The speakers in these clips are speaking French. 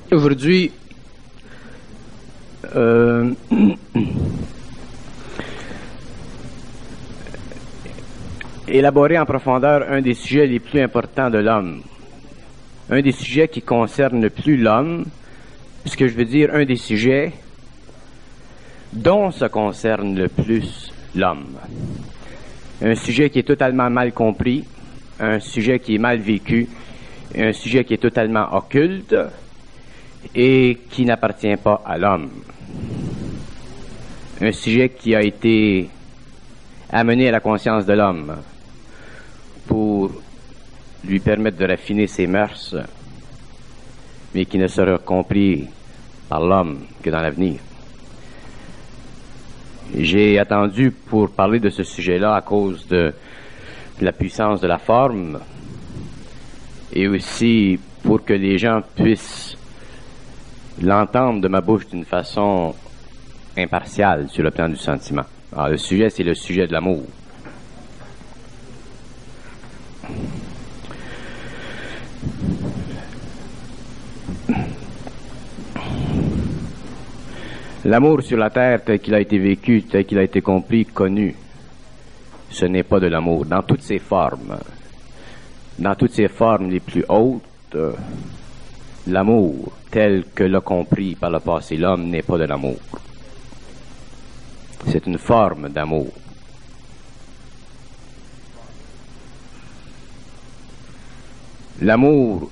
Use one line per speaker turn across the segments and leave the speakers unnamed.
Aujourd'hui, élaborer en profondeur un des sujets les plus importants de l'homme, un des sujets qui concerne plus l'homme, ce que je veux dire, un des sujets dont se concerne le plus l'homme. Un sujet qui est totalement mal compris, un sujet qui est mal vécu, un sujet qui est totalement occulte et qui n'appartient pas à l'homme. Un sujet qui a été amené à la conscience de l'homme pour lui permettre de raffiner ses mœurs, mais qui ne sera compris par l'homme que dans l'avenir. J'ai attendu pour parler de ce sujet-là à cause de la puissance de la forme et aussi pour que les gens puissent l'entendre de ma bouche d'une façon impartiale sur le plan du sentiment. Alors, le sujet, c'est le sujet de l'amour. L'amour sur la terre tel qu'il a été vécu, tel qu'il a été compris, connu, ce n'est pas de l'amour. Dans toutes ses formes les plus hautes, l'amour tel que l'a compris par le passé l'homme n'est pas de l'amour. C'est une forme d'amour. L'amour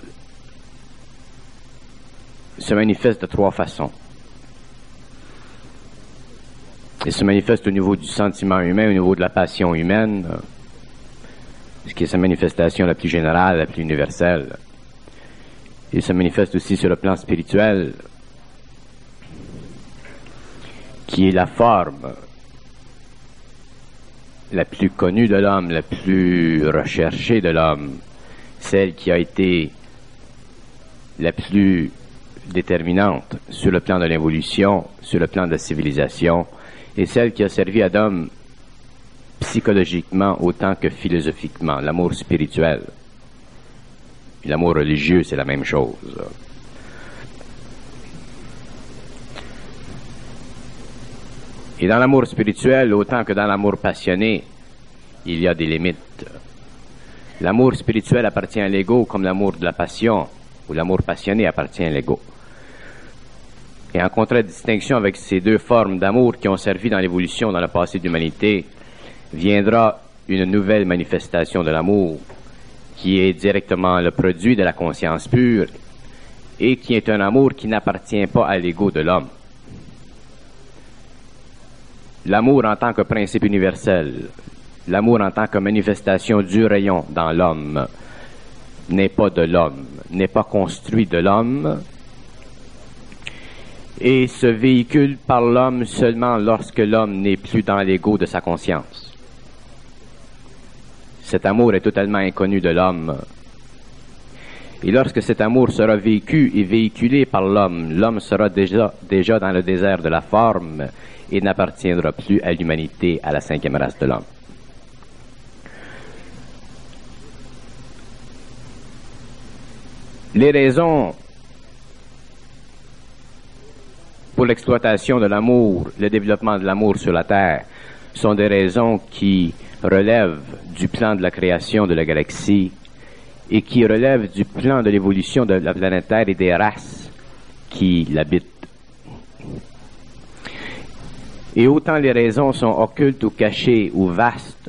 se manifeste de trois façons. Il se manifeste au niveau du sentiment humain, au niveau de la passion humaine, ce qui est sa manifestation la plus générale, la plus universelle. Il se manifeste aussi sur le plan spirituel, qui est la forme la plus connue de l'homme, la plus recherchée de l'homme, celle qui a été la plus déterminante sur le plan de l'évolution, sur le plan de la civilisation, et celle qui a servi à l'homme psychologiquement autant que philosophiquement, l'amour spirituel. Et l'amour religieux, c'est la même chose. Et dans l'amour spirituel, autant que dans l'amour passionné, il y a des limites. L'amour spirituel appartient à l'ego comme l'amour de la passion, ou l'amour passionné appartient à l'ego. Et en contradistinction avec ces deux formes d'amour qui ont servi dans l'évolution dans le passé de l'humanité, viendra une nouvelle manifestation de l'amour qui est directement le produit de la conscience pure et qui est un amour qui n'appartient pas à l'ego de l'homme. L'amour en tant que principe universel, l'amour en tant que manifestation du rayon dans l'homme, n'est pas de l'homme, n'est pas construit de l'homme, et se véhicule par l'homme seulement lorsque l'homme n'est plus dans l'ego de sa conscience. Cet amour est totalement inconnu de l'homme. Et lorsque cet amour sera vécu et véhiculé par l'homme, l'homme sera déjà dans le désert de la forme et n'appartiendra plus à l'humanité, à la cinquième race de l'homme. Les raisons pour l'exploitation de l'amour, le développement de l'amour sur la Terre, sont des raisons qui relèvent du plan de la création de la galaxie et qui relèvent du plan de l'évolution de la planète Terre et des races qui l'habitent. Et autant les raisons sont occultes ou cachées ou vastes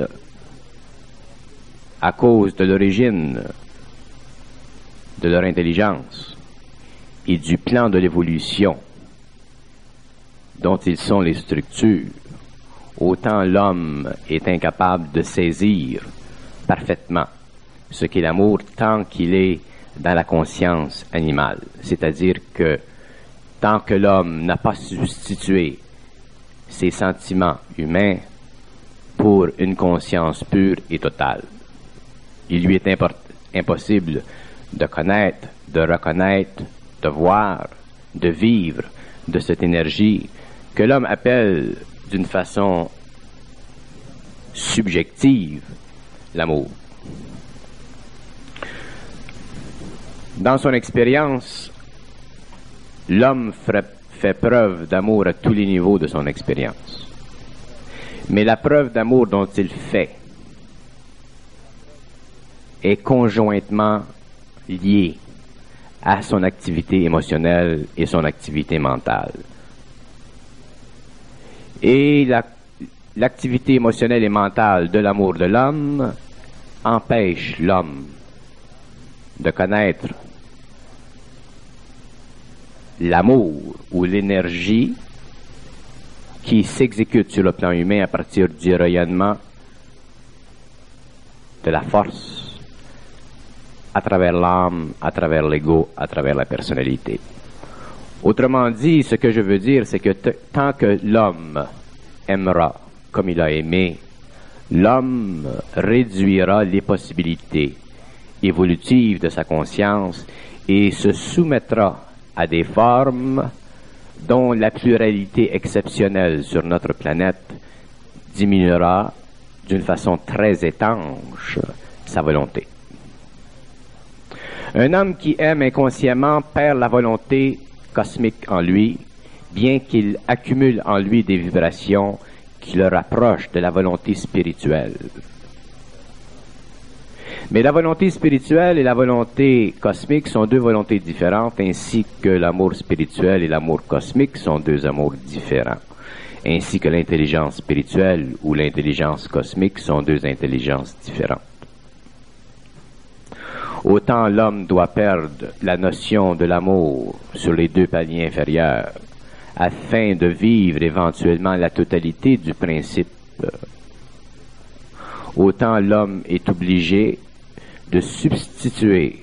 à cause de l'origine de leur intelligence et du plan de l'évolution dont ils sont les structures, autant l'homme est incapable de saisir parfaitement ce qu'est l'amour tant qu'il est dans la conscience animale. C'est-à-dire que tant que l'homme n'a pas substitué ses sentiments humains pour une conscience pure et totale, il lui est impossible de connaître, de reconnaître, de voir, de vivre de cette énergie que l'homme appelle d'une façon subjective l'amour. Dans son expérience, l'homme fait preuve d'amour à tous les niveaux de son expérience. Mais la preuve d'amour dont il fait est conjointement liée à son activité émotionnelle et son activité mentale. Et l'activité émotionnelle et mentale de l'amour de l'homme empêche l'homme de connaître l'amour ou l'énergie qui s'exécute sur le plan humain à partir du rayonnement de la force à travers l'âme, à travers l'ego, à travers la personnalité. Autrement dit, ce que je veux dire, c'est que tant que l'homme aimera comme il a aimé, l'homme réduira les possibilités évolutives de sa conscience et se soumettra à des formes dont la pluralité exceptionnelle sur notre planète diminuera d'une façon très étanche sa volonté. Un homme qui aime inconsciemment perd la volonté cosmique en lui, bien qu'il accumule en lui des vibrations qui le rapprochent de la volonté spirituelle. Mais la volonté spirituelle et la volonté cosmique sont deux volontés différentes, ainsi que l'amour spirituel et l'amour cosmique sont deux amours différents, ainsi que l'intelligence spirituelle ou l'intelligence cosmique sont deux intelligences différentes. Autant l'homme doit perdre la notion de l'amour sur les deux paliers inférieurs, afin de vivre éventuellement la totalité du principe, autant l'homme est obligé de substituer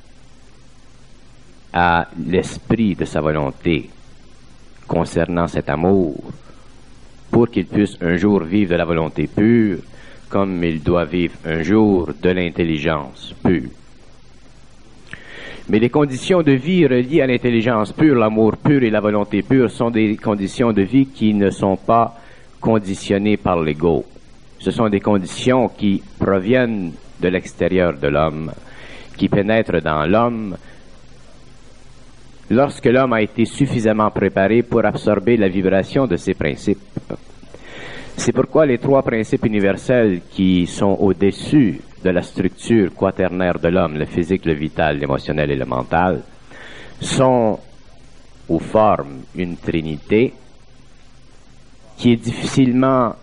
à l'esprit de sa volonté concernant cet amour pour qu'il puisse un jour vivre de la volonté pure comme il doit vivre un jour de l'intelligence pure. Mais les conditions de vie reliées à l'intelligence pure, l'amour pur et la volonté pure sont des conditions de vie qui ne sont pas conditionnées par l'ego. Ce sont des conditions qui proviennent de l'extérieur de l'homme, qui pénètrent dans l'homme lorsque l'homme a été suffisamment préparé pour absorber la vibration de ces principes. C'est pourquoi les trois principes universels qui sont au-dessus de la structure quaternaire de l'homme, le physique, le vital, l'émotionnel et le mental, sont ou forment une trinité qui est difficilement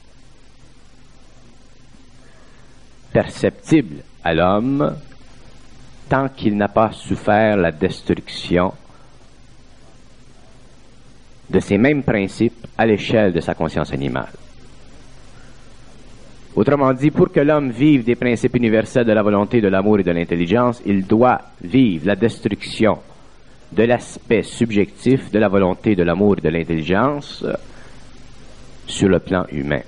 perceptible à l'homme tant qu'il n'a pas souffert la destruction de ces mêmes principes à l'échelle de sa conscience animale. Autrement dit, pour que l'homme vive des principes universels de la volonté, de l'amour et de l'intelligence, il doit vivre la destruction de l'aspect subjectif de la volonté, de l'amour et de l'intelligence sur le plan humain.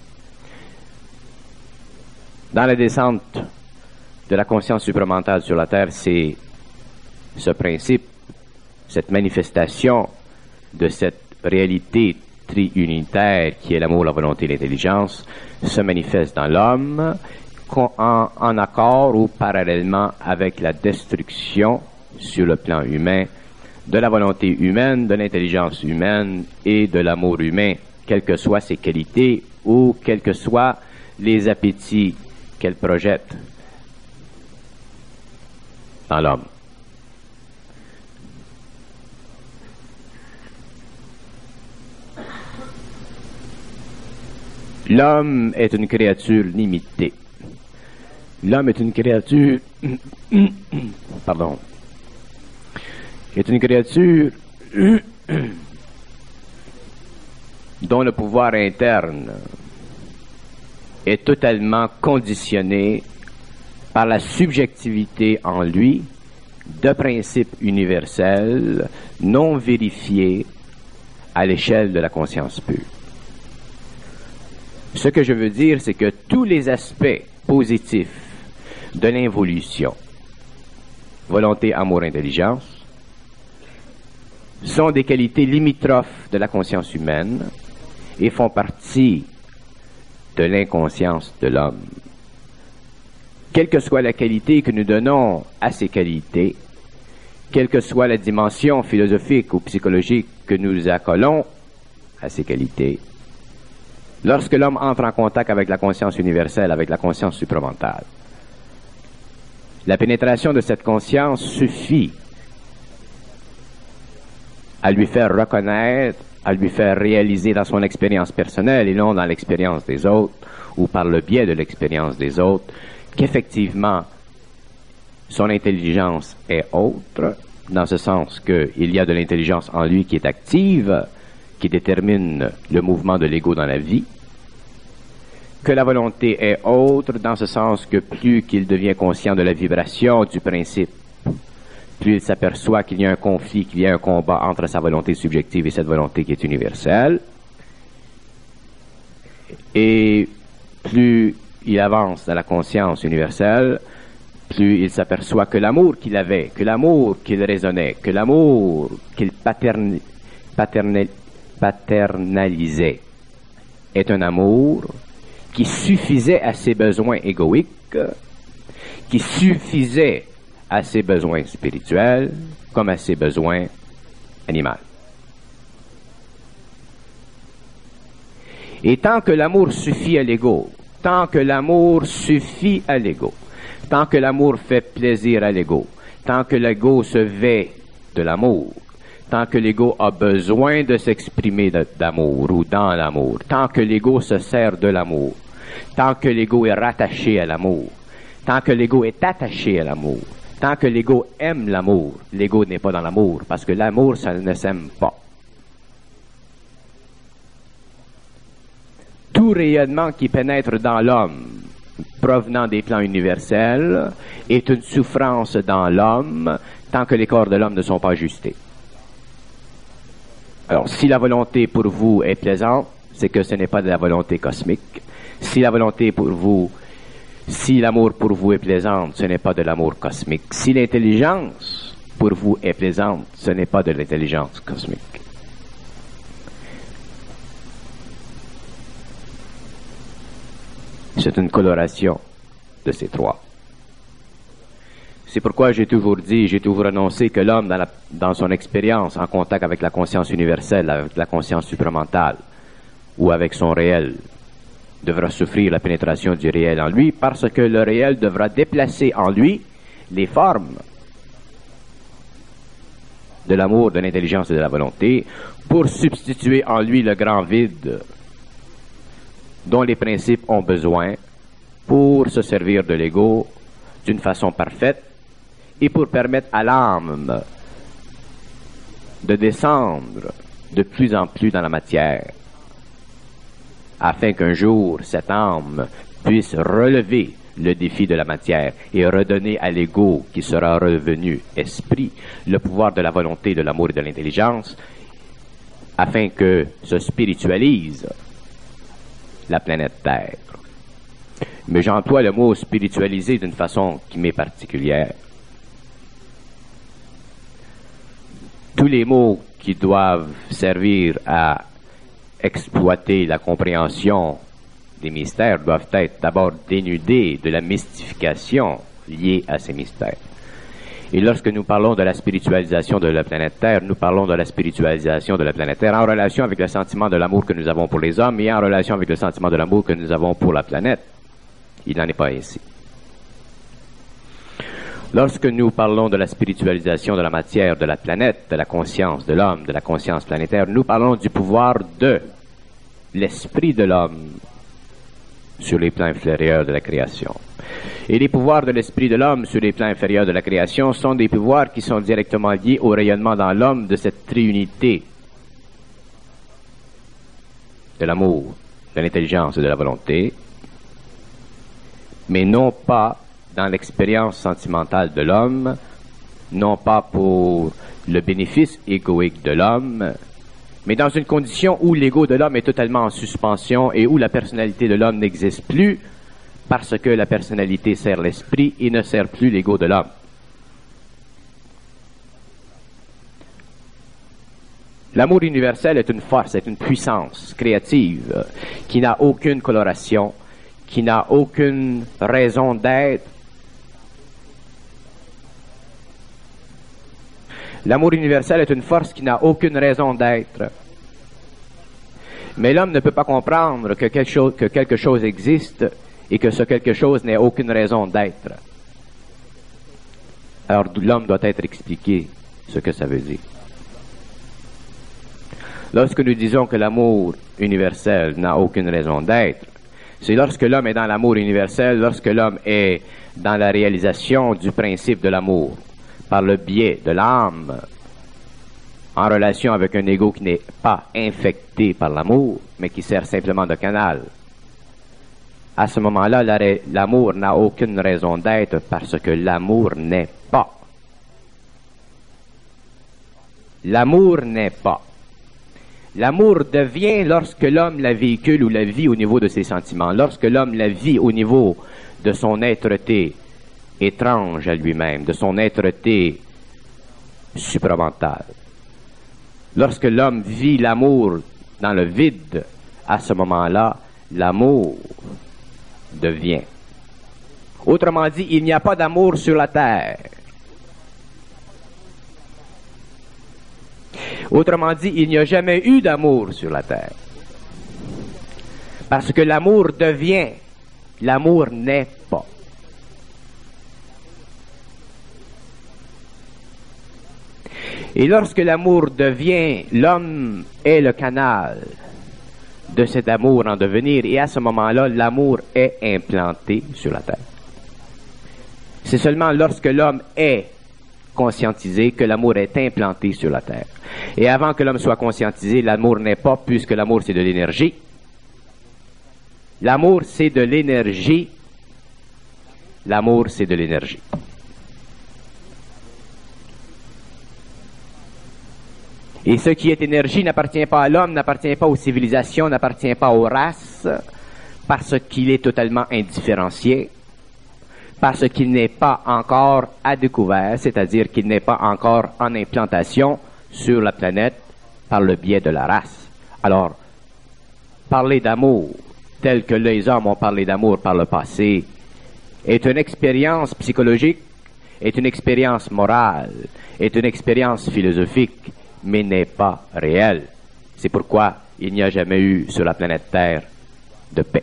Dans la descente de la conscience supramentale sur la Terre, c'est ce principe, cette manifestation de cette réalité triunitaire qui est l'amour, la volonté et l'intelligence, se manifeste dans l'homme en accord ou parallèlement avec la destruction sur le plan humain de la volonté humaine, de l'intelligence humaine et de l'amour humain, quelles que soient ses qualités ou quels que soient les appétits qu'elle projette dans l'homme. L'homme est une créature limitée. L'homme est une créature est une créature dont le pouvoir interne est totalement conditionné par la subjectivité en lui de principes universels non vérifiés à l'échelle de la conscience pure. Ce que je veux dire, c'est que tous les aspects positifs de l'involution, volonté, amour, intelligence, sont des qualités limitrophes de la conscience humaine et font partie de l'inconscience de l'homme. Quelle que soit la qualité que nous donnons à ces qualités, quelle que soit la dimension philosophique ou psychologique que nous accolons à ces qualités, lorsque l'homme entre en contact avec la conscience universelle, avec la conscience supramentale, la pénétration de cette conscience suffit à lui faire reconnaître, à lui faire réaliser dans son expérience personnelle et non dans l'expérience des autres, ou par le biais de l'expérience des autres, qu'effectivement, son intelligence est autre, dans ce sens qu'il y a de l'intelligence en lui qui est active, qui détermine le mouvement de l'ego dans la vie, que la volonté est autre, dans ce sens que plus qu'il devient conscient de la vibration du principe, plus il s'aperçoit qu'il y a un conflit, qu'il y a un combat entre sa volonté subjective et cette volonté qui est universelle. Et plus il avance dans la conscience universelle, plus il s'aperçoit que l'amour qu'il avait, que l'amour qu'il raisonnait, que l'amour qu'il paternalisait est un amour qui suffisait à ses besoins égoïques, qui suffisait à ses besoins spirituels comme à ses besoins animaux. Et tant que l'amour suffit à l'ego, tant que l'amour suffit à l'ego, tant que l'amour fait plaisir à l'ego, tant que l'ego se vêt de l'amour, tant que l'ego a besoin de s'exprimer d'amour ou dans l'amour, tant que l'ego se sert de l'amour, tant que l'ego est rattaché à l'amour, tant que l'ego est attaché à l'amour, tant que l'ego aime l'amour, l'ego n'est pas dans l'amour, parce que l'amour, ça ne s'aime pas. Tout rayonnement qui pénètre dans l'homme, provenant des plans universels, est une souffrance dans l'homme, tant que les corps de l'homme ne sont pas ajustés. Alors, si la volonté pour vous est plaisante, c'est que ce n'est pas de la volonté cosmique. Si la volonté pour vous, si l'amour pour vous est plaisante, ce n'est pas de l'amour cosmique. Si l'intelligence pour vous est plaisante, ce n'est pas de l'intelligence cosmique. C'est une coloration de ces trois. C'est pourquoi j'ai toujours dit, j'ai toujours annoncé que l'homme, dans son expérience en contact avec la conscience universelle, avec la conscience supramentale, ou avec son réel, devra souffrir la pénétration du réel en lui, parce que le réel devra déplacer en lui les formes de l'amour, de l'intelligence et de la volonté, pour substituer en lui le grand vide dont les principes ont besoin pour se servir de l'ego d'une façon parfaite et pour permettre à l'âme de descendre de plus en plus dans la matière, afin qu'un jour cette âme puisse relever le défi de la matière et redonner à l'ego qui sera revenu esprit le pouvoir de la volonté, de l'amour et de l'intelligence, afin que se spiritualise la planète Terre. Mais j'emploie le mot spiritualiser d'une façon qui m'est particulière. Tous les mots qui doivent servir à exploiter la compréhension des mystères doivent être d'abord dénudés de la mystification liée à ces mystères. Et lorsque nous parlons de la spiritualisation de la planète Terre, nous parlons de la spiritualisation de la planète Terre en relation avec le sentiment de l'amour que nous avons pour les hommes et en relation avec le sentiment de l'amour que nous avons pour la planète. Il n'en est pas ainsi. Lorsque nous parlons de la spiritualisation de la matière, de la planète, de la conscience de l'homme, de la conscience planétaire, nous parlons du pouvoir de l'esprit de l'homme sur les plans inférieurs de la création. Et les pouvoirs de l'esprit de l'homme sur les plans inférieurs de la création sont des pouvoirs qui sont directement liés au rayonnement dans l'homme de cette triunité de l'amour, de l'intelligence et de la volonté, mais non pas dans l'expérience sentimentale de l'homme, non pas pour le bénéfice égoïque de l'homme, mais dans une condition où l'ego de l'homme est totalement en suspension et où la personnalité de l'homme n'existe plus, parce que la personnalité sert l'esprit et ne sert plus l'ego de l'homme. L'amour universel est une force, est une puissance créative qui n'a aucune coloration, qui n'a aucune raison d'être, L'amour universel est une force qui n'a aucune raison d'être. Mais l'homme ne peut pas comprendre que quelque chose existe et que ce quelque chose n'ait aucune raison d'être. Alors l'homme doit être expliqué ce que ça veut dire. Lorsque nous disons que l'amour universel n'a aucune raison d'être, c'est lorsque l'homme est dans l'amour universel, lorsque l'homme est dans la réalisation du principe de l'amour, par le biais de l'âme, en relation avec un ego qui n'est pas infecté par l'amour, mais qui sert simplement de canal. À ce moment-là, l'amour n'a aucune raison d'être parce que l'amour n'est pas. L'amour n'est pas. L'amour devient lorsque l'homme la véhicule ou la vit au niveau de ses sentiments, lorsque l'homme la vit au niveau de son êtreté étrange à lui-même, de son êtreté supramentale. Lorsque l'homme vit l'amour dans le vide, à ce moment-là, l'amour devient. Autrement dit, il n'y a pas d'amour sur la terre. Autrement dit, il n'y a jamais eu d'amour sur la terre. Parce que l'amour devient, l'amour n'est pas. Et lorsque l'amour devient, l'homme est le canal de cet amour en devenir, et à ce moment-là, l'amour est implanté sur la terre. C'est seulement lorsque l'homme est conscientisé que l'amour est implanté sur la terre. Et avant que l'homme soit conscientisé, l'amour n'est pas, puisque l'amour c'est de l'énergie. L'amour c'est de l'énergie. L'amour c'est de l'énergie. Et ce qui est énergie n'appartient pas à l'homme, n'appartient pas aux civilisations, n'appartient pas aux races, parce qu'il est totalement indifférencié, parce qu'il n'est pas encore à découvert, c'est-à-dire qu'il n'est pas encore en implantation sur la planète par le biais de la race. Alors, parler d'amour, tel que les hommes ont parlé d'amour par le passé, est une expérience psychologique, est une expérience morale, est une expérience philosophique, mais n'est pas réel. C'est pourquoi il n'y a jamais eu sur la planète Terre de paix.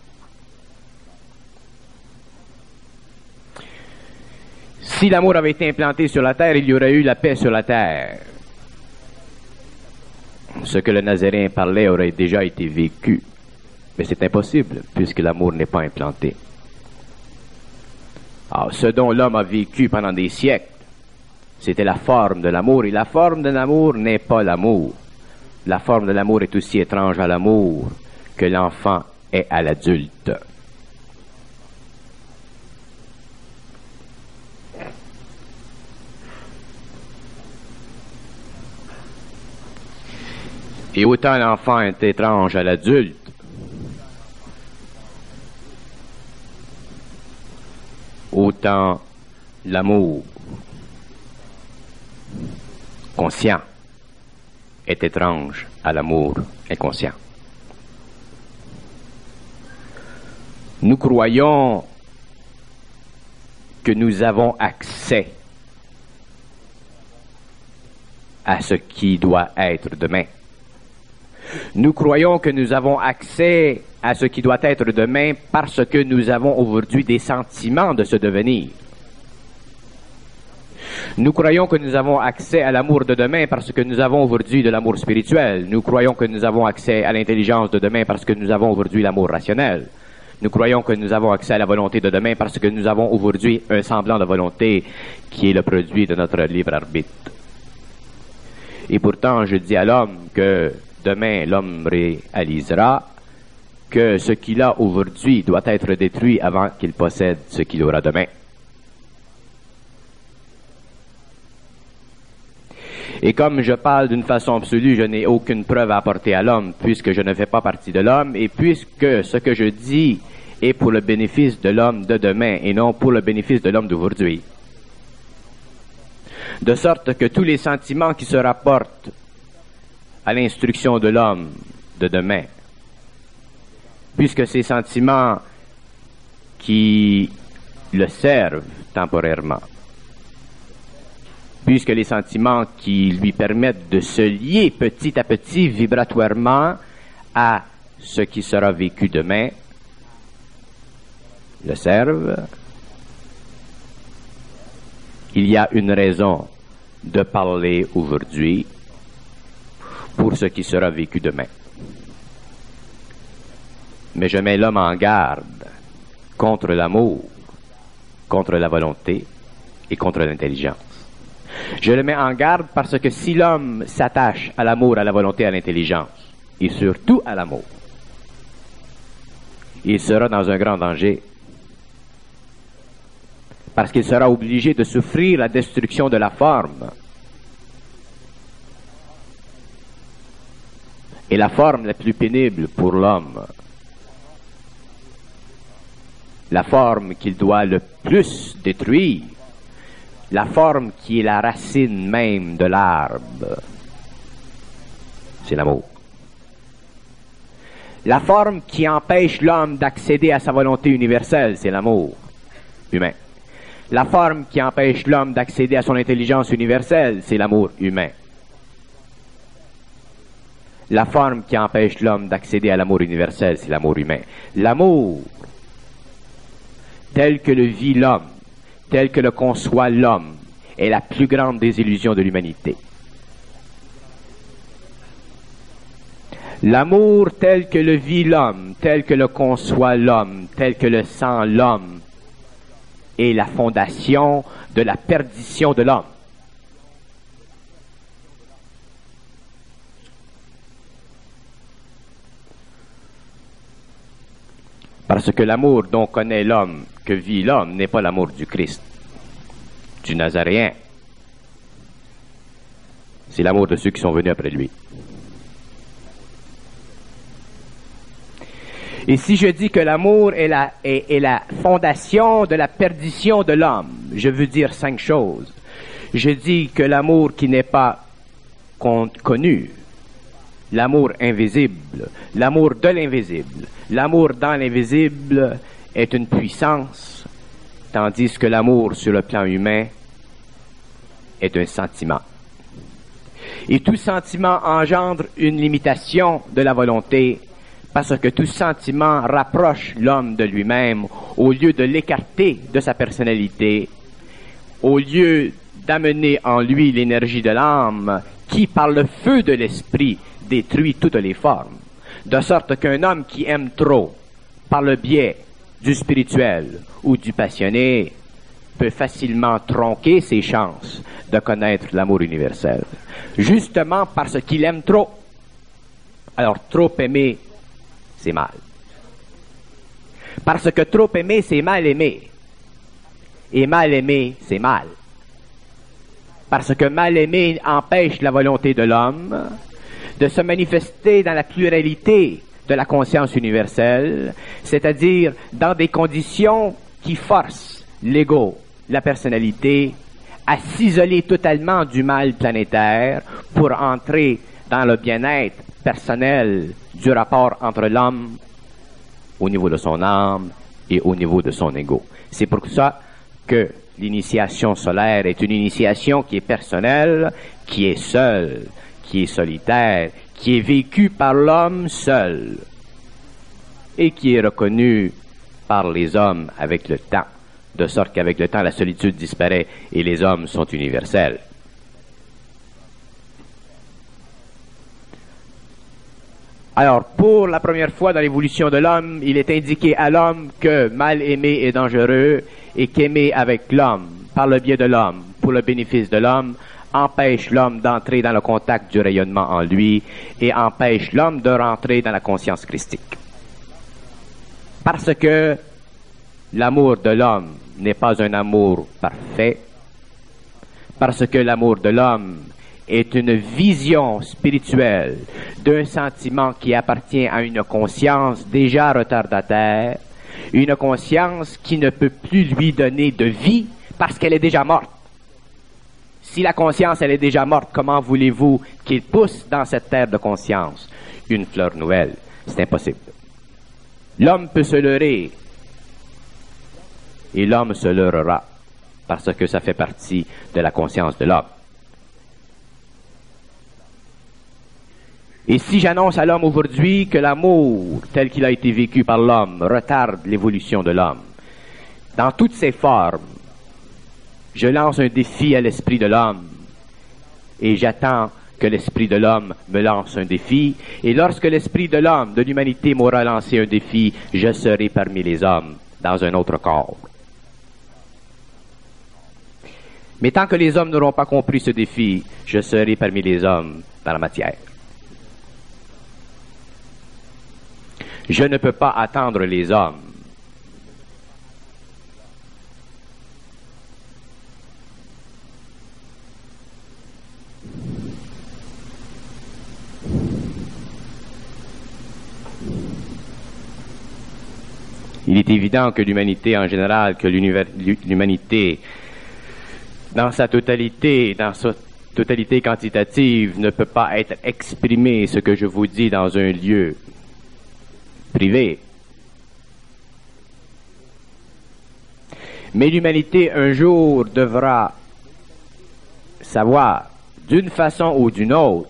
Si l'amour avait été implanté sur la Terre, il y aurait eu la paix sur la Terre. Ce que le Nazaréen parlait aurait déjà été vécu. Mais c'est impossible, puisque l'amour n'est pas implanté. Alors, ce dont l'homme a vécu pendant des siècles, c'était la forme de l'amour, et la forme de l'amour n'est pas l'amour. La forme de l'amour est aussi étrange à l'amour que l'enfant est à l'adulte. Et autant l'enfant est étrange à l'adulte, autant l'amour conscient est étrange à l'amour inconscient. Nous croyons que nous avons accès à ce qui doit être demain. Nous croyons que nous avons accès à ce qui doit être demain parce que nous avons aujourd'hui des sentiments de ce devenir. Nous croyons que nous avons accès à l'amour de demain parce que nous avons aujourd'hui de l'amour spirituel. Nous croyons que nous avons accès à l'intelligence de demain parce que nous avons aujourd'hui l'amour rationnel. Nous croyons que nous avons accès à la volonté de demain parce que nous avons aujourd'hui un semblant de volonté qui est le produit de notre libre arbitre. Et pourtant, je dis à l'homme que demain, l'homme réalisera que ce qu'il a aujourd'hui doit être détruit avant qu'il possède ce qu'il aura demain. Et comme je parle d'une façon absolue, je n'ai aucune preuve à apporter à l'homme, puisque je ne fais pas partie de l'homme, et puisque ce que je dis est pour le bénéfice de l'homme de demain, et non pour le bénéfice de l'homme d'aujourd'hui. De sorte que tous les sentiments qui se rapportent à l'instruction de l'homme de demain, puisque ces sentiments qui le servent temporairement puisque les sentiments qui lui permettent de se lier petit à petit vibratoirement à ce qui sera vécu demain le servent, il y a une raison de parler aujourd'hui pour ce qui sera vécu demain. Mais je mets l'homme en garde contre l'amour, contre la volonté et contre l'intelligence. Je le mets en garde parce que si l'homme s'attache à l'amour, à la volonté, à l'intelligence, et surtout à l'amour, il sera dans un grand danger. Parce qu'il sera obligé de souffrir la destruction de la forme. Et la forme la plus pénible pour l'homme, la forme qu'il doit le plus détruire, la forme qui est la racine même de l'arbre, c'est l'amour. La forme qui empêche l'homme d'accéder à sa volonté universelle, c'est l'amour humain. La forme qui empêche l'homme d'accéder à son intelligence universelle, c'est l'amour humain. La forme qui empêche l'homme d'accéder à l'amour universel, c'est l'amour humain. L'amour, tel que le vit l'homme, tel que le conçoit l'homme, est la plus grande des illusions de l'humanité. L'amour tel que le vit l'homme, tel que le conçoit l'homme, tel que le sent l'homme, est la fondation de la perdition de l'homme. Parce que l'amour dont connaît l'homme, que vit l'homme, n'est pas l'amour du Christ, du Nazaréen. C'est l'amour de ceux qui sont venus après lui. Et si je dis que l'amour est la fondation de la perdition de l'homme, je veux dire 5 choses. Je dis que l'amour qui n'est pas connu, l'amour invisible, l'amour de l'invisible, l'amour dans l'invisible est une puissance, tandis que l'amour sur le plan humain est un sentiment. Et tout sentiment engendre une limitation de la volonté, parce que tout sentiment rapproche l'homme de lui-même au lieu de l'écarter de sa personnalité, au lieu d'amener en lui l'énergie de l'âme qui, par le feu de l'esprit, détruit toutes les formes. De sorte qu'un homme qui aime trop, par le biais du spirituel ou du passionné, peut facilement tronquer ses chances de connaître l'amour universel. Justement parce qu'il aime trop. Alors, trop aimer, c'est mal. Parce que trop aimer, c'est mal aimer. Et mal aimer, c'est mal. Parce que mal aimer empêche la volonté de l'homme de se manifester dans la pluralité de la conscience universelle, c'est-à-dire dans des conditions qui forcent l'ego, la personnalité, à s'isoler totalement du mal planétaire pour entrer dans le bien-être personnel du rapport entre l'homme au niveau de son âme et au niveau de son ego. C'est pour ça que l'initiation solaire est une initiation qui est personnelle, qui est seule, qui est solitaire, qui est vécue par l'homme seul et qui est reconnue par les hommes avec le temps, de sorte qu'avec le temps la solitude disparaît et les hommes sont universels. Alors, pour la première fois dans l'évolution de l'homme, il est indiqué à l'homme que mal aimer est dangereux et qu'aimer avec l'homme, par le biais de l'homme, pour le bénéfice de l'homme, empêche l'homme d'entrer dans le contact du rayonnement en lui et empêche l'homme de rentrer dans la conscience christique. Parce que l'amour de l'homme n'est pas un amour parfait, parce que l'amour de l'homme est une vision spirituelle d'un sentiment qui appartient à une conscience déjà retardataire, une conscience qui ne peut plus lui donner de vie parce qu'elle est déjà morte. Si la conscience, elle est déjà morte, comment voulez-vous qu'il pousse dans cette terre de conscience une fleur nouvelle? C'est impossible. L'homme peut se leurrer et l'homme se leurrera parce que ça fait partie de la conscience de l'homme. Et si j'annonce à l'homme aujourd'hui que l'amour, tel qu'il a été vécu par l'homme, retarde l'évolution de l'homme, dans toutes ses formes, je lance un défi à l'esprit de l'homme et j'attends que l'esprit de l'homme me lance un défi. Et lorsque l'esprit de l'homme, de l'humanité, m'aura lancé un défi, je serai parmi les hommes dans un autre corps. Mais tant que les hommes n'auront pas compris ce défi, je serai parmi les hommes dans la matière. Je ne peux pas attendre les hommes. Il est évident que l'humanité en général, que l'humanité dans sa totalité quantitative ne peut pas être exprimée, ce que je vous dis, dans un lieu privé. Mais l'humanité un jour devra savoir, d'une façon ou d'une autre,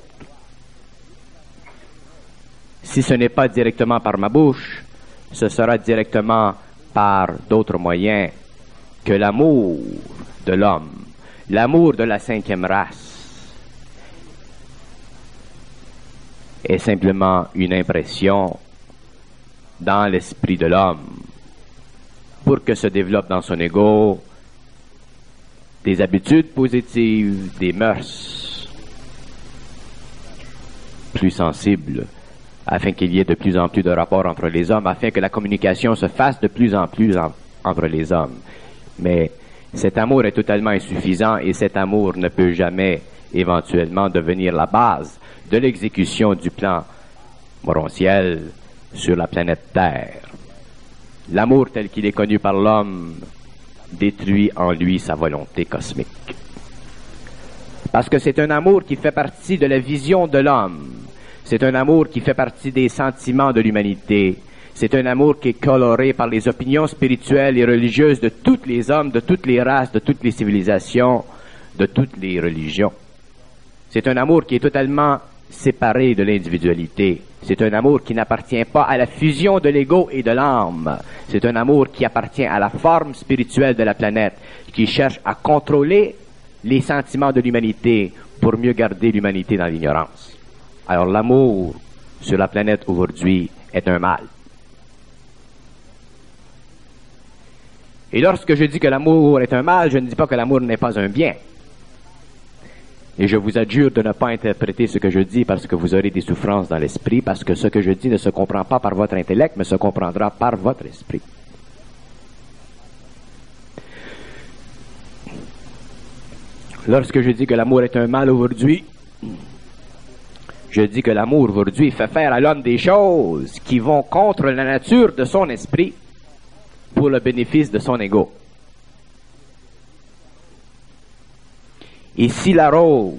si ce n'est pas directement par ma bouche, ce sera directement par d'autres moyens, que l'amour de l'homme, l'amour de la cinquième race, est simplement une impression dans l'esprit de l'homme pour que se développe dans son ego des habitudes positives, des mœurs plus sensibles, afin qu'il y ait de plus en plus de rapports entre les hommes, afin que la communication se fasse de plus en plus entre les hommes. Mais cet amour est totalement insuffisant et cet amour ne peut jamais éventuellement devenir la base de l'exécution du plan morontiel sur la planète Terre. L'amour tel qu'il est connu par l'homme détruit en lui sa volonté cosmique. Parce que c'est un amour qui fait partie de la vision de l'homme. C'est un amour qui fait partie des sentiments de l'humanité. C'est un amour qui est coloré par les opinions spirituelles et religieuses de tous les hommes, de toutes les races, de toutes les civilisations, de toutes les religions. C'est un amour qui est totalement séparé de l'individualité. C'est un amour qui n'appartient pas à la fusion de l'ego et de l'âme. C'est un amour qui appartient à la forme spirituelle de la planète, qui cherche à contrôler les sentiments de l'humanité pour mieux garder l'humanité dans l'ignorance. Alors l'amour sur la planète aujourd'hui est un mal. Et lorsque je dis que l'amour est un mal, je ne dis pas que l'amour n'est pas un bien. Et je vous adjure de ne pas interpréter ce que je dis parce que vous aurez des souffrances dans l'esprit, parce que ce que je dis ne se comprend pas par votre intellect, mais se comprendra par votre esprit. Lorsque je dis que l'amour est un mal aujourd'hui, je dis que l'amour aujourd'hui fait faire à l'homme des choses qui vont contre la nature de son esprit pour le bénéfice de son ego. Et si la rose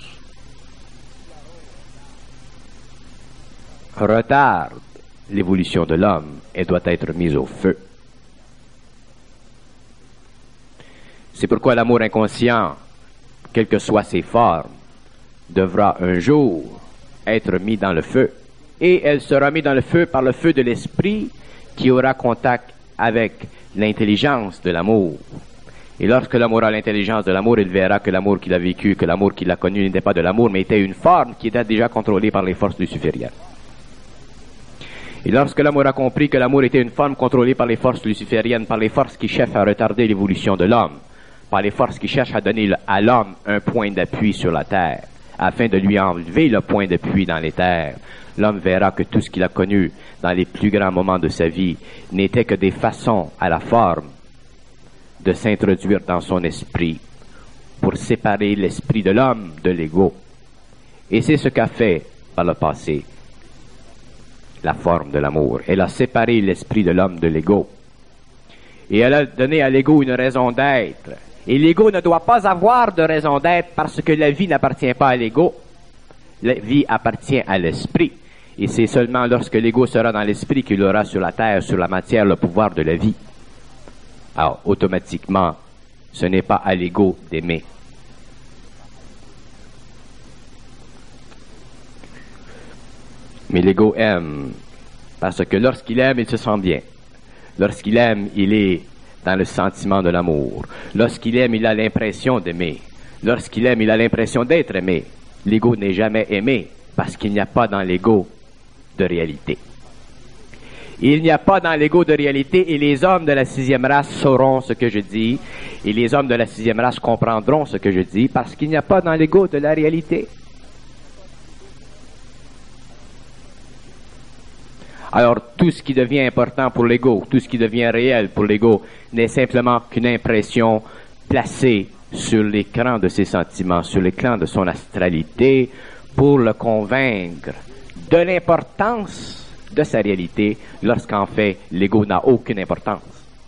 retarde l'évolution de l'homme, elle doit être mise au feu. C'est pourquoi l'amour inconscient, quelles que soient ses formes, devra un jour être mis dans le feu. Et elle sera mise dans le feu par le feu de l'esprit qui aura contact avec l'intelligence de l'amour. Et lorsque l'homme aura l'intelligence de l'amour, il verra que l'amour qu'il a vécu, que l'amour qu'il a connu n'était pas de l'amour, mais était une forme qui était déjà contrôlée par les forces lucifériennes. Et lorsque l'homme aura compris que l'amour était une forme contrôlée par les forces lucifériennes, par les forces qui cherchent à retarder l'évolution de l'homme, par les forces qui cherchent à donner à l'homme un point d'appui sur la terre, afin de lui enlever le point d'appui dans les terres, l'homme verra que tout ce qu'il a connu dans les plus grands moments de sa vie n'était que des façons à la forme de s'introduire dans son esprit pour séparer l'esprit de l'homme de l'ego. Et c'est ce qu'a fait par le passé la forme de l'amour. Elle a séparé l'esprit de l'homme de l'ego. Et elle a donné à l'ego une raison d'être. Et l'ego ne doit pas avoir de raison d'être parce que la vie n'appartient pas à l'ego. La vie appartient à l'esprit. Et c'est seulement lorsque l'ego sera dans l'esprit qu'il aura sur la terre, sur la matière, le pouvoir de la vie. Alors, automatiquement, Ce n'est pas à l'ego d'aimer. Mais l'ego aime, parce que lorsqu'il aime, il se sent bien. Lorsqu'il aime, il est dans le sentiment de l'amour. Lorsqu'il aime, il a l'impression d'aimer. Lorsqu'il aime, il a l'impression d'être aimé. L'ego n'est jamais aimé, parce qu'il n'y a pas dans l'ego de réalité. Il n'y a pas dans l'ego de réalité, et les hommes de la sixième race sauront ce que je dis, et les hommes de la sixième race comprendront ce que je dis, parce qu'il n'y a pas dans l'ego de la réalité. Alors, tout ce qui devient important pour l'ego, tout ce qui devient réel pour l'ego, n'est simplement qu'une impression placée sur l'écran de ses sentiments, sur l'écran de son astralité, pour le convaincre de l'importance de sa réalité, lorsqu'en fait, l'ego n'a aucune importance.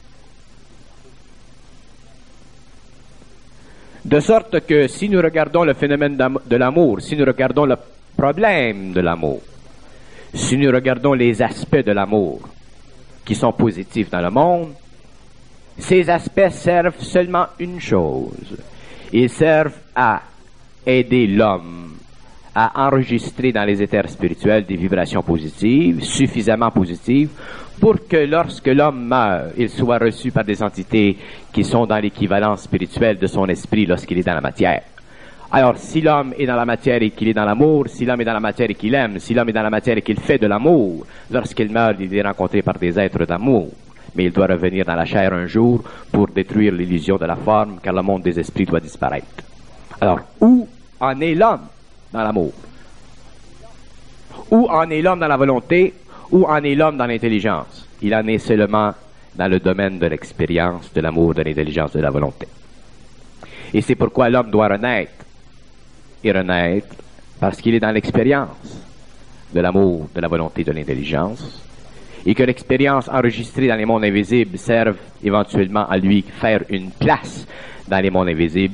De sorte que si nous regardons le phénomène de l'amour, si nous regardons le problème de l'amour, si nous regardons les aspects de l'amour qui sont positifs dans le monde, ces aspects servent seulement une chose. Ils servent à aider l'homme à enregistrer dans les éthers spirituels des vibrations positives, suffisamment positives, pour que lorsque l'homme meurt, il soit reçu par des entités qui sont dans l'équivalence spirituelle de son esprit lorsqu'il est dans la matière. Alors, si l'homme est dans la matière et qu'il est dans l'amour, si l'homme est dans la matière et qu'il aime, si l'homme est dans la matière et qu'il fait de l'amour, lorsqu'il meurt, il est rencontré par des êtres d'amour. Mais il doit revenir dans la chair un jour pour détruire l'illusion de la forme, car le monde des esprits doit disparaître. Alors, où en est l'homme dans l'amour? Où en est l'homme dans la volonté? Où en est l'homme dans l'intelligence? Il en est seulement dans le domaine de l'expérience, de l'amour, de l'intelligence, de la volonté. Et c'est pourquoi l'homme doit renaître. Et renaître parce qu'il est dans l'expérience de l'amour, de la volonté, de l'intelligence, et que l'expérience enregistrée dans les mondes invisibles serve éventuellement à lui faire une place dans les mondes invisibles,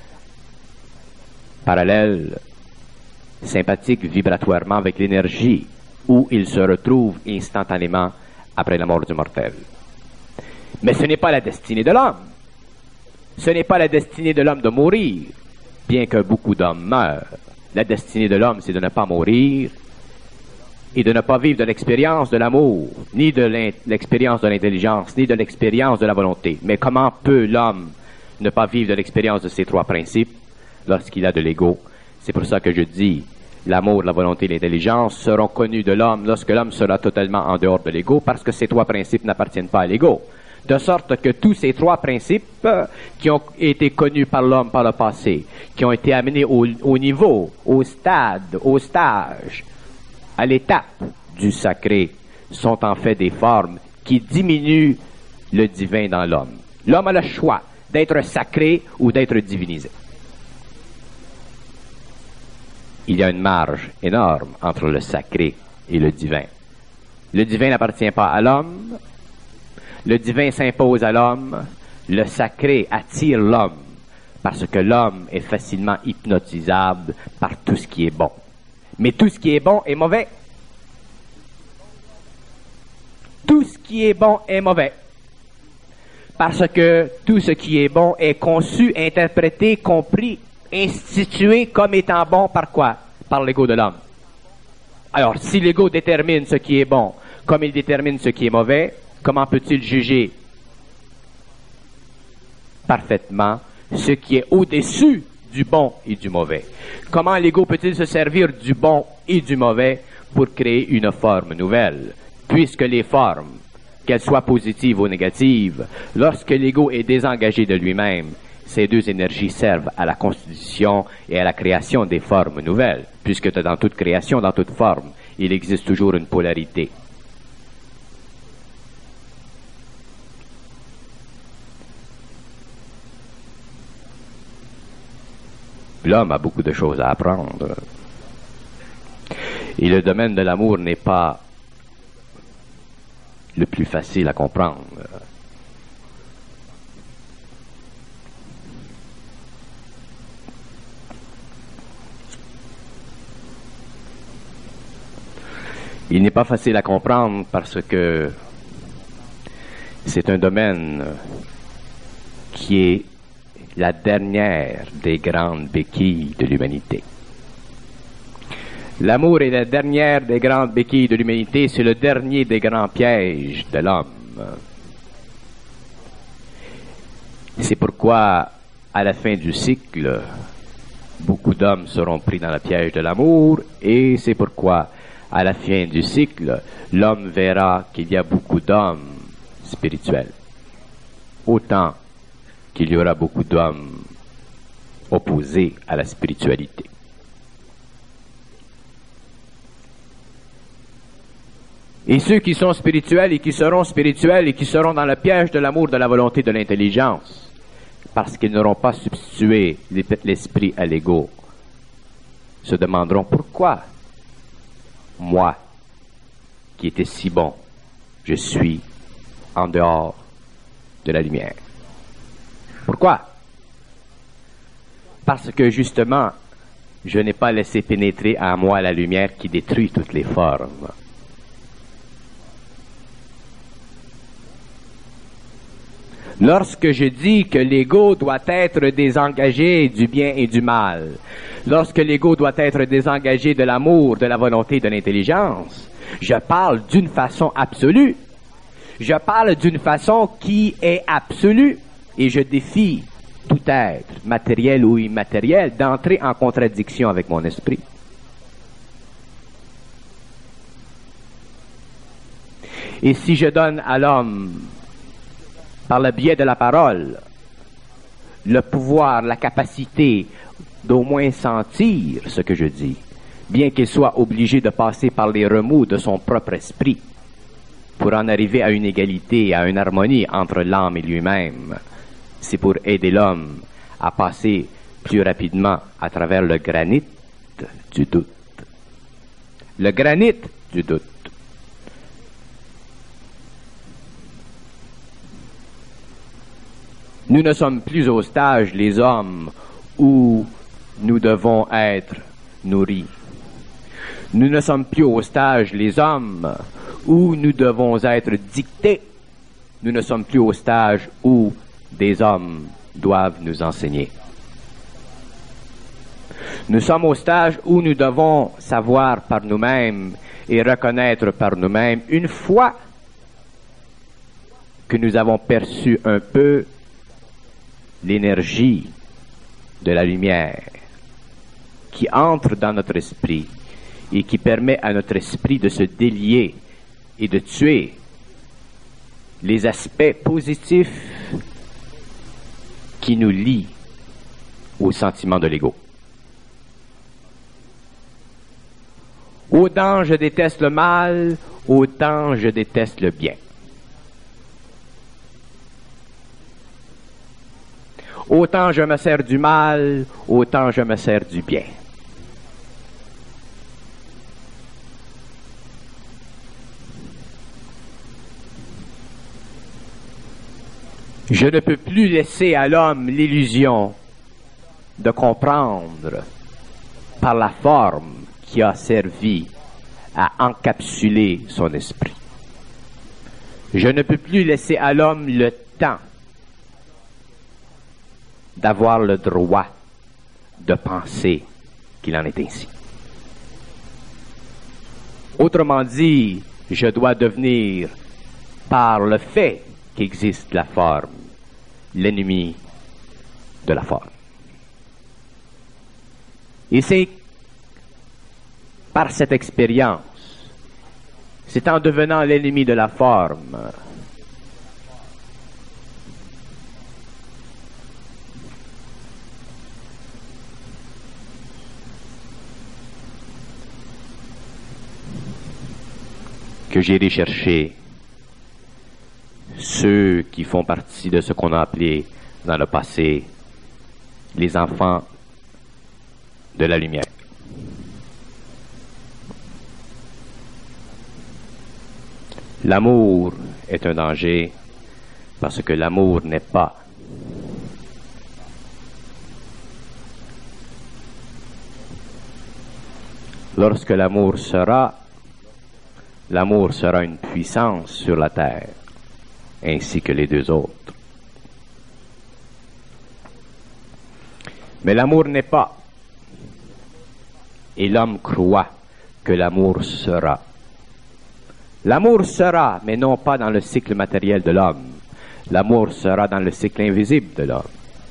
parallèle, sympathique vibratoirement avec l'énergie, où il se retrouve instantanément après la mort du mortel. Mais ce n'est pas la destinée de l'homme. Ce n'est pas la destinée de l'homme de mourir, bien que beaucoup d'hommes meurent. La destinée de l'homme, c'est de ne pas mourir et de ne pas vivre de l'expérience de l'amour, ni de l'expérience de l'intelligence, ni de l'expérience de la volonté. Mais comment peut l'homme ne pas vivre de l'expérience de ces trois principes lorsqu'il a de l'ego? C'est pour ça que je dis, l'amour, la volonté et l'intelligence seront connus de l'homme lorsque l'homme sera totalement en dehors de l'ego, parce que ces trois principes n'appartiennent pas à l'ego. De sorte que tous ces trois principes qui ont été connus par l'homme par le passé, qui ont été amenés au niveau, au stade, au stage, à l'étape du sacré, sont en fait des formes qui diminuent le divin dans l'homme. L'homme a le choix d'être sacré ou d'être divinisé. Il y a une marge énorme entre le sacré et le divin. Le divin n'appartient pas à l'homme. Le divin s'impose à l'homme, le sacré attire l'homme, parce que l'homme est facilement hypnotisable par tout ce qui est bon. Mais tout ce qui est bon est mauvais. Tout ce qui est bon est mauvais. Parce que tout ce qui est bon est conçu, interprété, compris, institué comme étant bon par quoi? Par l'ego de l'homme. Alors, si l'ego détermine ce qui est bon, comme il détermine ce qui est mauvais, comment peut-il juger parfaitement ce qui est au-dessus du bon et du mauvais? Comment l'ego peut-il se servir du bon et du mauvais pour créer une forme nouvelle? Puisque les formes, qu'elles soient positives ou négatives, lorsque l'ego est désengagé de lui-même, ces deux énergies servent à la constitution et à la création des formes nouvelles, puisque dans toute création, dans toute forme, il existe toujours une polarité. L'homme a beaucoup de choses à apprendre. Et le domaine de l'amour n'est pas le plus facile à comprendre. Il n'est pas facile à comprendre parce que c'est un domaine qui est la dernière des grandes béquilles de l'humanité. L'amour est la dernière des grandes béquilles de l'humanité, c'est le dernier des grands pièges de l'homme. C'est pourquoi, à la fin du cycle, beaucoup d'hommes seront pris dans le piège de l'amour, et c'est pourquoi, à la fin du cycle, l'homme verra qu'il y a beaucoup d'hommes spirituels, autant qu'il y aura beaucoup d'hommes opposés à la spiritualité. Et ceux qui sont spirituels et qui seront spirituels et qui seront dans le piège de l'amour, de la volonté, de l'intelligence, parce qu'ils n'auront pas substitué l'esprit à l'ego, se demanderont pourquoi moi, qui étais si bon, je suis en dehors de la lumière. Pourquoi? Parce que justement, je n'ai pas laissé pénétrer en moi la lumière qui détruit toutes les formes. Lorsque je dis que l'ego doit être désengagé du bien et du mal, lorsque l'ego doit être désengagé de l'amour, de la volonté, de l'intelligence, je parle d'une façon absolue. Je parle d'une façon qui est absolue et je défie tout être, matériel ou immatériel, d'entrer en contradiction avec mon esprit. Et si je donne à l'homme, par le biais de la parole, le pouvoir, la capacité d'au moins sentir ce que je dis, bien qu'il soit obligé de passer par les remous de son propre esprit, pour en arriver à une égalité, à une harmonie entre l'âme et lui-même, c'est pour aider l'homme à passer plus rapidement à travers le granit du doute. Le granit du doute. Nous ne sommes plus au stage, les hommes, où nous devons être nourris. Nous ne sommes plus au stage, les hommes, où nous devons être dictés. Nous ne sommes plus au stage où des hommes doivent nous enseigner. Nous sommes au stage où nous devons savoir par nous-mêmes et reconnaître par nous-mêmes, une fois que nous avons perçu un peu l'énergie de la lumière qui entre dans notre esprit et qui permet à notre esprit de se délier et de tuer les aspects positifs qui nous lient au sentiment de l'ego. Autant je déteste le mal, autant je déteste le bien. Autant je me sers du mal, autant je me sers du bien. Je ne peux plus laisser à l'homme l'illusion de comprendre par la forme qui a servi à encapsuler son esprit. Je ne peux plus laisser à l'homme le temps d'avoir le droit de penser qu'il en est ainsi. Autrement dit, je dois devenir, par le fait qu'existe la forme, l'ennemi de la forme. Et c'est par cette expérience, c'est en devenant l'ennemi de la forme, que j'irai chercher ceux qui font partie de ce qu'on a appelé dans le passé les enfants de la lumière. L'amour est un danger parce que l'amour n'est pas. Lorsque l'amour sera une puissance sur la terre, ainsi que les deux autres. Mais l'amour n'est pas. Et l'homme croit que l'amour sera. L'amour sera, mais non pas dans le cycle matériel de l'homme. L'amour sera dans le cycle invisible de l'homme.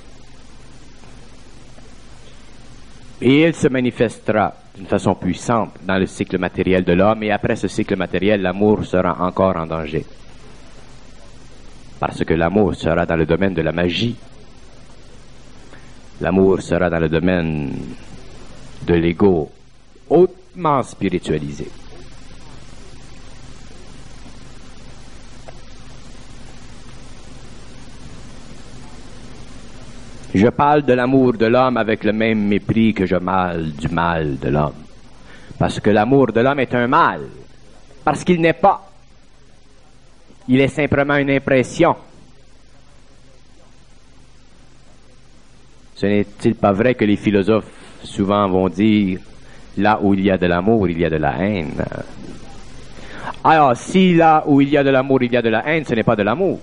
Et il se manifestera d'une façon puissante dans le cycle matériel de l'homme, et après ce cycle matériel, l'amour sera encore en danger. Parce que l'amour sera dans le domaine de la magie. L'amour sera dans le domaine de l'ego hautement spiritualisé. Je parle de l'amour de l'homme avec le même mépris que je parle du mal de l'homme. Parce que l'amour de l'homme est un mal. Parce qu'il n'est pas. Il est simplement une impression. Ce n'est-il pas vrai que les philosophes souvent vont dire « là où il y a de l'amour, il y a de la haine ». Alors, si là où il y a de l'amour, il y a de la haine, ce n'est pas de l'amour.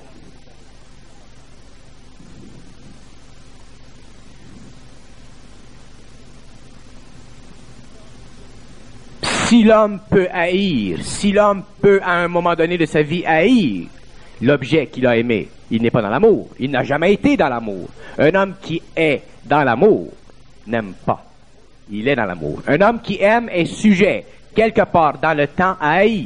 Si l'homme peut haïr, si l'homme peut à un moment donné de sa vie haïr l'objet qu'il a aimé, il n'est pas dans l'amour. Il n'a jamais été dans l'amour. Un homme qui est dans l'amour n'aime pas. Il est dans l'amour. Un homme qui aime est sujet, quelque part dans le temps, à haïr.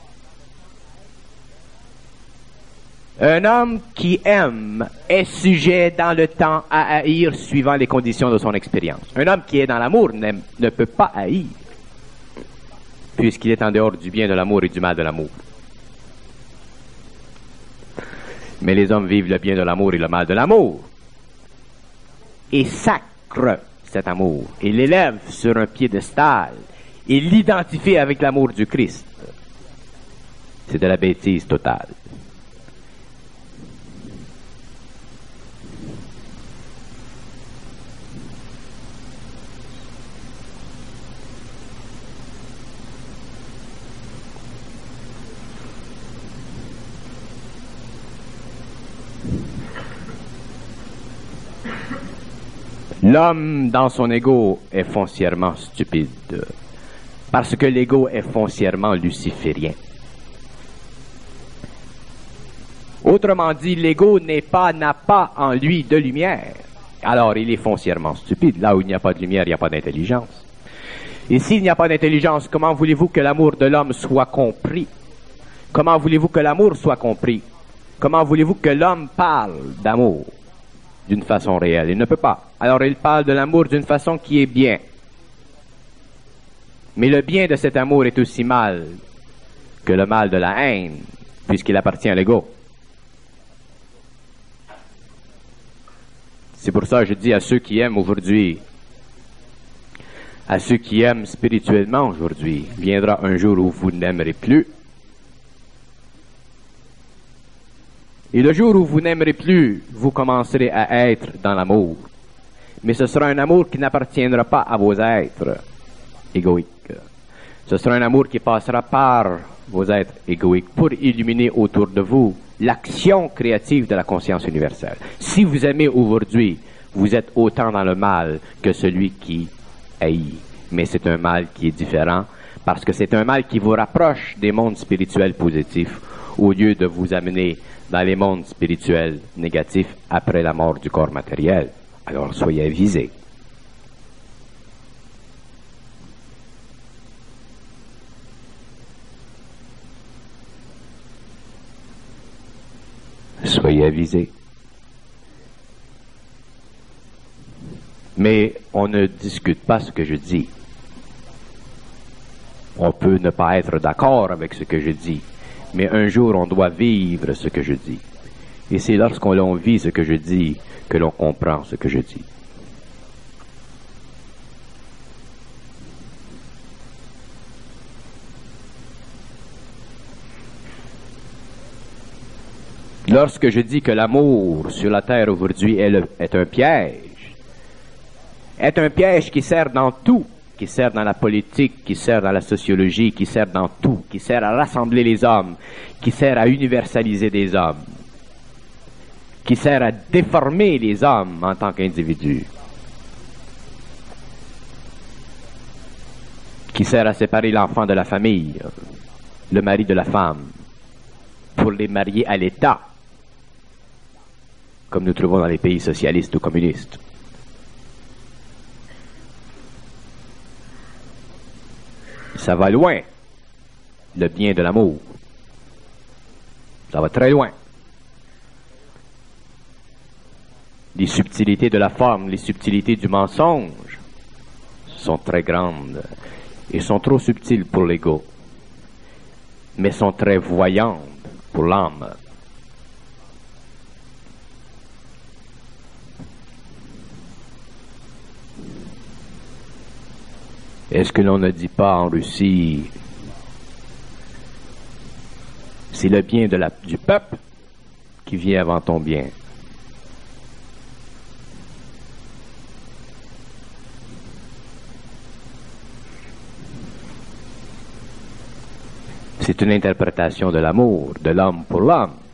Un homme qui aime est sujet dans le temps à haïr suivant les conditions de son expérience. Un homme qui est dans l'amour ne peut pas haïr, puisqu'il est en dehors du bien de l'amour et du mal de l'amour. Mais les hommes vivent le bien de l'amour et le mal de l'amour, et sacrent cet amour, et l'élèvent sur un piédestal, et l'identifient avec l'amour du Christ. C'est de la bêtise totale. L'homme, dans son ego, est foncièrement stupide, parce que l'ego est foncièrement luciférien. Autrement dit, l'ego n'a pas en lui de lumière. Alors, il est foncièrement stupide. Là où il n'y a pas de lumière, il n'y a pas d'intelligence. Et s'il n'y a pas d'intelligence, comment voulez-vous que l'amour de l'homme soit compris? Comment voulez-vous que l'amour soit compris? Comment voulez-vous que l'homme parle d'amour d'une façon réelle? Il ne peut pas. Alors il parle de l'amour d'une façon qui est bien. Mais le bien de cet amour est aussi mal que le mal de la haine, puisqu'il appartient à l'ego. C'est pour ça que je dis à ceux qui aiment aujourd'hui, à ceux qui aiment spirituellement aujourd'hui, viendra un jour où vous n'aimerez plus. Et le jour où vous n'aimerez plus, vous commencerez à être dans l'amour. Mais ce sera un amour qui n'appartiendra pas à vos êtres égoïques. Ce sera un amour qui passera par vos êtres égoïques pour illuminer autour de vous l'action créative de la conscience universelle. Si vous aimez aujourd'hui, vous êtes autant dans le mal que celui qui haït. Mais c'est un mal qui est différent parce que c'est un mal qui vous rapproche des mondes spirituels positifs au lieu de vous amener dans les mondes spirituels négatifs après la mort du corps matériel. Alors soyez avisés. Soyez avisés. Mais on ne discute pas ce que je dis. On peut ne pas être d'accord avec ce que je dis, mais un jour on doit vivre ce que je dis. Et c'est lorsqu'on vit ce que je dis que l'on comprend ce que je dis. Lorsque je dis que l'amour sur la terre aujourd'hui est un piège qui sert dans tout, qui sert dans la politique, qui sert dans la sociologie, qui sert dans tout, qui sert à rassembler les hommes, qui sert à universaliser des hommes, qui sert à déformer les hommes en tant qu'individus. qui sert à séparer l'enfant de la famille, le mari de la femme, pour les marier à l'État, comme nous trouvons dans les pays socialistes ou communistes. Ça va loin, le bien de l'amour. Ça va très loin. Les subtilités de la forme, les subtilités du mensonge sont très grandes et sont trop subtiles pour l'ego, mais sont très voyantes pour l'âme. Est-ce que l'on ne dit pas en Russie, c'est le bien du peuple qui vient avant ton bien? C'est une interprétation de l'amour, de l'homme pour l'homme.